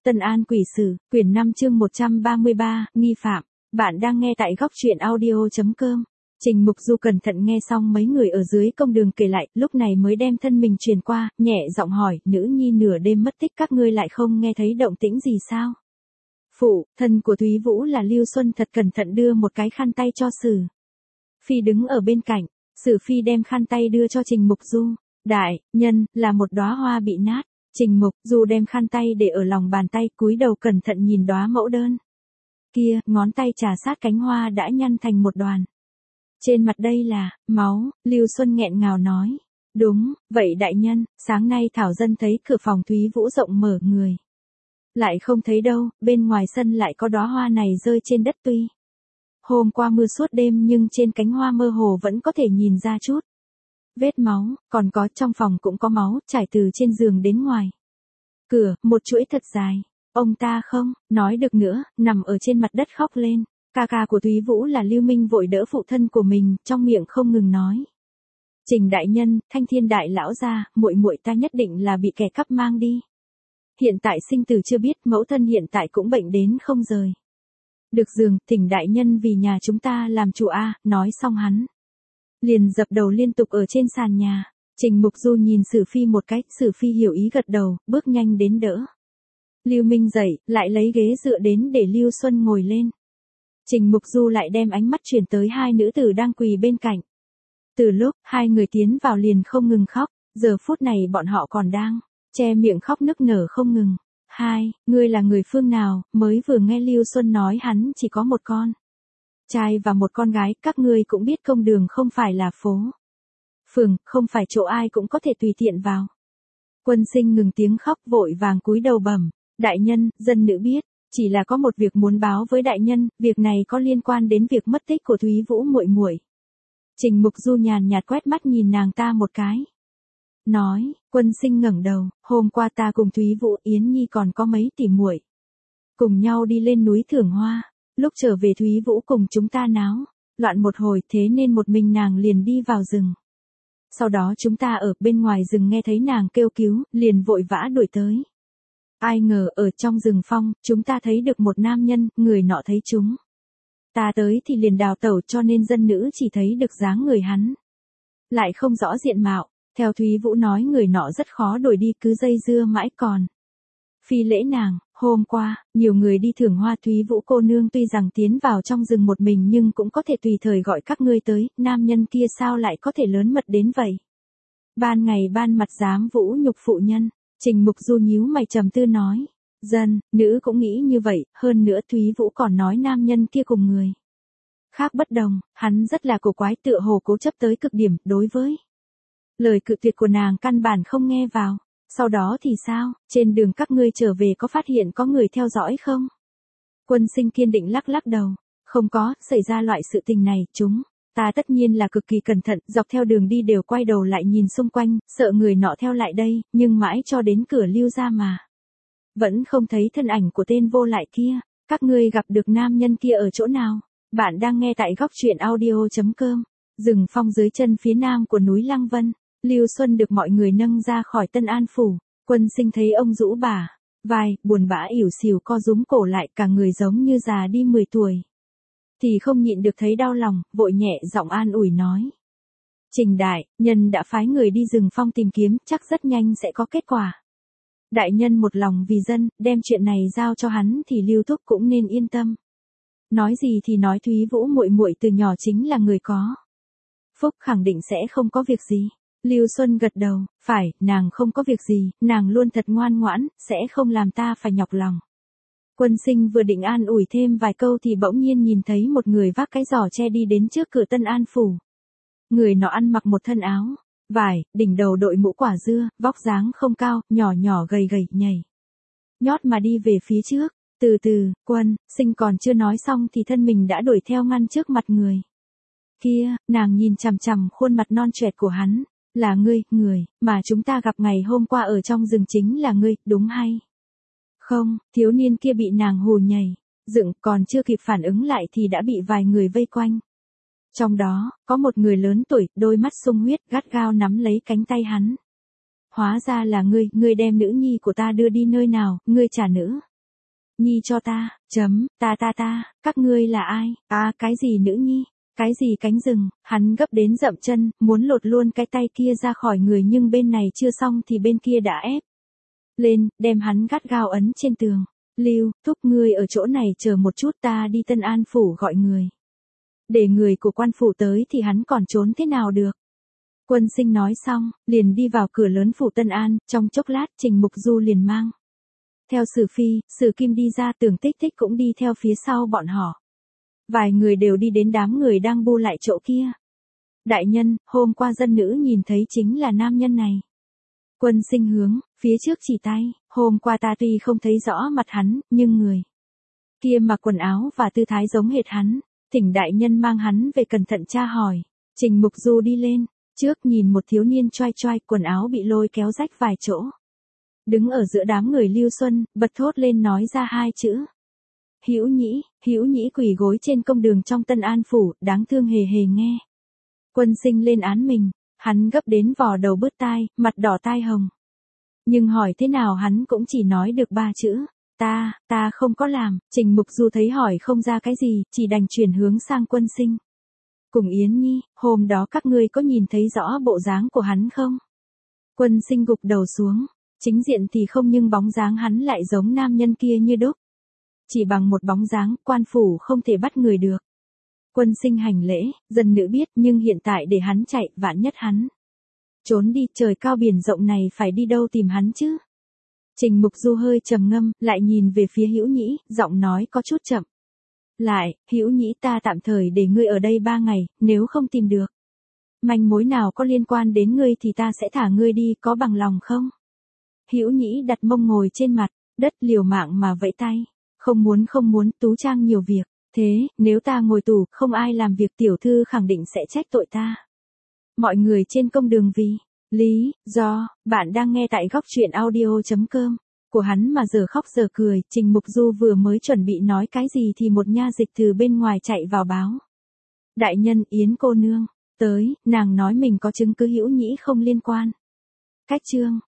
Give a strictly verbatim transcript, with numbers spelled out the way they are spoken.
Tân An Quỷ Sử, quyển năm chương một trăm ba mươi ba, nghi phạm. Bạn đang nghe tại góc truyện audio chấm com. Trình Mục Du cẩn thận nghe xong mấy người ở dưới công đường kể lại, lúc này mới đem thân mình truyền qua, nhẹ giọng hỏi, nữ nhi nửa đêm mất tích các ngươi lại không nghe thấy động tĩnh gì sao? Phụ, thân của Thúy Vũ là Lưu Xuân thật cẩn thận đưa một cái khăn tay cho Sử Phi đứng ở bên cạnh, Sử Phi đem khăn tay đưa cho Trình Mục Du. Đại nhân, là một đóa hoa bị nát. Trình Mục Du đem khăn tay để ở lòng bàn tay, cúi đầu cẩn thận nhìn đóa mẫu đơn. Kia, ngón tay trà sát cánh hoa đã nhăn thành một đoàn. Trên mặt đây là máu, Lưu Xuân nghẹn ngào nói. Đúng, vậy đại nhân, sáng nay Thảo Dân thấy cửa phòng Thúy Vũ rộng mở người. Lại không thấy đâu, bên ngoài sân lại có đóa hoa này rơi trên đất tuy. Hôm qua mưa suốt đêm nhưng trên cánh hoa mơ hồ vẫn có thể nhìn ra chút vết máu, còn có trong phòng cũng có máu, trải từ trên giường đến ngoài cửa, một chuỗi thật dài. Ông ta không nói được nữa, nằm ở trên mặt đất khóc lên. Ca ca của Thúy Vũ là Lưu Minh vội đỡ phụ thân của mình, trong miệng không ngừng nói. Trình đại nhân, Thanh Thiên đại lão gia, muội muội ta nhất định là bị kẻ cắp mang đi. Hiện tại sinh tử chưa biết, mẫu thân hiện tại cũng bệnh đến không rời được giường, thỉnh đại nhân vì nhà chúng ta làm chủ a. Nói xong hắn liền dập đầu liên tục ở trên sàn nhà. Trình Mục Du nhìn Sử Phi một cái, Sử Phi hiểu ý gật đầu, bước nhanh đến đỡ Lưu Minh dậy, lại lấy ghế dựa đến để Lưu Xuân ngồi lên. Trình Mục Du lại đem ánh mắt chuyển tới hai nữ tử đang quỳ bên cạnh. Từ lúc hai người tiến vào liền không ngừng khóc, giờ phút này bọn họ còn đang che miệng khóc nức nở không ngừng. Hai, ngươi là người phương nào? Mới vừa nghe Lưu Xuân nói hắn chỉ có một con trai và một con gái, các ngươi cũng biết công đường không phải là phố phường, không phải chỗ ai cũng có thể tùy tiện vào. Quân Sinh ngừng tiếng khóc vội vàng cúi đầu bẩm, đại nhân, dân nữ biết, chỉ là có một việc muốn báo với đại nhân, việc này có liên quan đến việc mất tích của Thúy Vũ muội muội. Trình Mục Du nhàn nhạt quét mắt nhìn nàng ta một cái. Nói, Quân Sinh ngẩng đầu, hôm qua ta cùng Thúy Vũ, Yến Nhi còn có mấy tỷ muội cùng nhau đi lên núi thưởng hoa. Lúc trở về Thúy Vũ cùng chúng ta náo loạn một hồi, thế nên một mình nàng liền đi vào rừng. Sau đó chúng ta ở bên ngoài rừng nghe thấy nàng kêu cứu, liền vội vã đuổi tới. Ai ngờ ở trong rừng phong, chúng ta thấy được một nam nhân, người nọ thấy chúng ta tới thì liền đào tẩu, cho nên dân nữ chỉ thấy được dáng người hắn, lại không rõ diện mạo. Theo Thúy Vũ nói người nọ rất khó đuổi đi, cứ dây dưa mãi còn phi lễ nàng. Hôm qua, nhiều người đi thưởng hoa, Thúy Vũ cô nương tuy rằng tiến vào trong rừng một mình nhưng cũng có thể tùy thời gọi các ngươi tới, nam nhân kia sao lại có thể lớn mật đến vậy? Ban ngày ban mặt dám vũ nhục phụ nhân. Trình Mục Du nhíu mày trầm tư nói. Dân, nữ cũng nghĩ như vậy, hơn nữa Thúy Vũ còn nói nam nhân kia cùng người khác bất đồng, hắn rất là cổ quái, tựa hồ cố chấp tới cực điểm, đối với lời cự tuyệt của nàng căn bản không nghe vào. Sau đó thì sao, trên đường các ngươi trở về có phát hiện có người theo dõi không? Quân Sinh kiên định lắc lắc đầu. Không có, xảy ra loại sự tình này, chúng ta tất nhiên là cực kỳ cẩn thận, dọc theo đường đi đều quay đầu lại nhìn xung quanh, sợ người nọ theo lại đây, nhưng mãi cho đến cửa Lưu gia mà vẫn không thấy thân ảnh của tên vô lại kia. Các ngươi gặp được nam nhân kia ở chỗ nào? Bạn đang nghe tại góc truyện audio chấm com. Rừng phong dưới chân phía nam của núi Lăng Vân, Lưu Xuân được mọi người nâng ra khỏi Tân An phủ. Quân Sinh thấy ông rũ bả vai, buồn bã ỉu xìu co rúm cổ lại, cả người giống như già đi mười tuổi. Thì không nhịn được thấy đau lòng, vội nhẹ giọng an ủi nói. Trình đại nhân đã phái người đi rừng phong tìm kiếm, chắc rất nhanh sẽ có kết quả. Đại nhân một lòng vì dân, đem chuyện này giao cho hắn thì Lưu Thúc cũng nên yên tâm. Nói gì thì nói, Thúy Vũ muội muội từ nhỏ chính là người có phúc, khẳng định sẽ không có việc gì. Lưu Xuân gật đầu, phải, nàng không có việc gì, nàng luôn thật ngoan ngoãn, sẽ không làm ta phải nhọc lòng. Quân Sinh vừa định an ủi thêm vài câu thì bỗng nhiên nhìn thấy một người vác cái giỏ tre đi đến trước cửa Tân An phủ. Người nọ ăn mặc một thân áo vải, đỉnh đầu đội mũ quả dưa, vóc dáng không cao, nhỏ nhỏ gầy gầy, nhảy nhót mà đi về phía trước. Từ từ, Quân Sinh còn chưa nói xong thì thân mình đã đuổi theo ngăn trước mặt người kia. Nàng nhìn chằm chằm khuôn mặt non choẹt của hắn. Là ngươi, người mà chúng ta gặp ngày hôm qua ở trong rừng chính là ngươi, đúng hay không? Thiếu niên kia bị nàng hù nhảy dựng, còn chưa kịp phản ứng lại thì đã bị vài người vây quanh. Trong đó, có một người lớn tuổi, đôi mắt sung huyết, gắt gao nắm lấy cánh tay hắn. Hóa ra là ngươi, ngươi đem nữ nhi của ta đưa đi nơi nào, ngươi trả nữ Nhi cho ta, chấm, ta ta ta, các ngươi là ai, à cái gì nữ nhi, cái gì cánh rừng, hắn gấp đến dậm chân, muốn lột luôn cái tay kia ra khỏi người nhưng bên này chưa xong thì bên kia đã ép lên, đem hắn gắt gao ấn trên tường. Lưu, thúc ngươi ở chỗ này chờ một chút ta đi Tân An phủ gọi người. Để người của quan phủ tới thì hắn còn trốn thế nào được. Quân Sinh nói xong, liền đi vào cửa lớn phủ Tân An, trong chốc lát Trình Mục Du liền mang. Theo Sử Phi, Sử Kim đi ra, Tưởng Tích Tích cũng đi theo phía sau bọn họ. Vài người đều đi đến đám người đang bu lại chỗ kia. Đại nhân, hôm qua dân nữ nhìn thấy chính là nam nhân này. Quân Sinh hướng, phía trước chỉ tay, hôm qua ta tuy không thấy rõ mặt hắn, nhưng người kia mặc quần áo và tư thái giống hệt hắn, thỉnh đại nhân mang hắn về cẩn thận tra hỏi. Trình Mục Du đi lên, trước nhìn một thiếu niên choai choai, quần áo bị lôi kéo rách vài chỗ. Đứng ở giữa đám người Lưu Xuân, bật thốt lên nói ra hai chữ. Hữu Nhĩ, Hữu Nhĩ quỳ gối trên công đường trong Tân An phủ, đáng thương hề hề nghe. Quân Sinh lên án mình, hắn gấp đến vò đầu bứt tai, mặt đỏ tai hồng. Nhưng hỏi thế nào hắn cũng chỉ nói được ba chữ, ta, ta không có làm. Trình Mục Du thấy hỏi không ra cái gì, chỉ đành chuyển hướng sang Quân Sinh. Cùng Yến Nhi, hôm đó các ngươi có nhìn thấy rõ bộ dáng của hắn không? Quân Sinh gục đầu xuống, chính diện thì không nhưng bóng dáng hắn lại giống nam nhân kia như đúc. Chỉ bằng một bóng dáng, quan phủ không thể bắt người được. Quân Sinh hành lễ, dân nữ biết nhưng hiện tại để hắn chạy, vạn nhất hắn trốn đi, trời cao biển rộng này phải đi đâu tìm hắn chứ? Trình Mục Du hơi trầm ngâm, lại nhìn về phía Hữu Nhĩ, giọng nói có chút chậm. Lại, Hữu Nhĩ, ta tạm thời để ngươi ở đây ba ngày, nếu không tìm được manh mối nào có liên quan đến ngươi thì ta sẽ thả ngươi đi, có bằng lòng không? Hữu Nhĩ đặt mông ngồi trên mặt đất, liều mạng mà vẫy tay. Không muốn không muốn, Tú Trang nhiều việc. Thế, nếu ta ngồi tù, không ai làm việc, tiểu thư khẳng định sẽ trách tội ta. Mọi người trên công đường vì lý do, bạn đang nghe tại góc truyện audio chấm com. Của hắn mà giờ khóc giờ cười, Trình Mục Du vừa mới chuẩn bị nói cái gì thì một nha dịch từ bên ngoài chạy vào báo. Đại nhân, Yến cô nương tới, nàng nói mình có chứng cứ Hữu Nhĩ không liên quan. Cách chương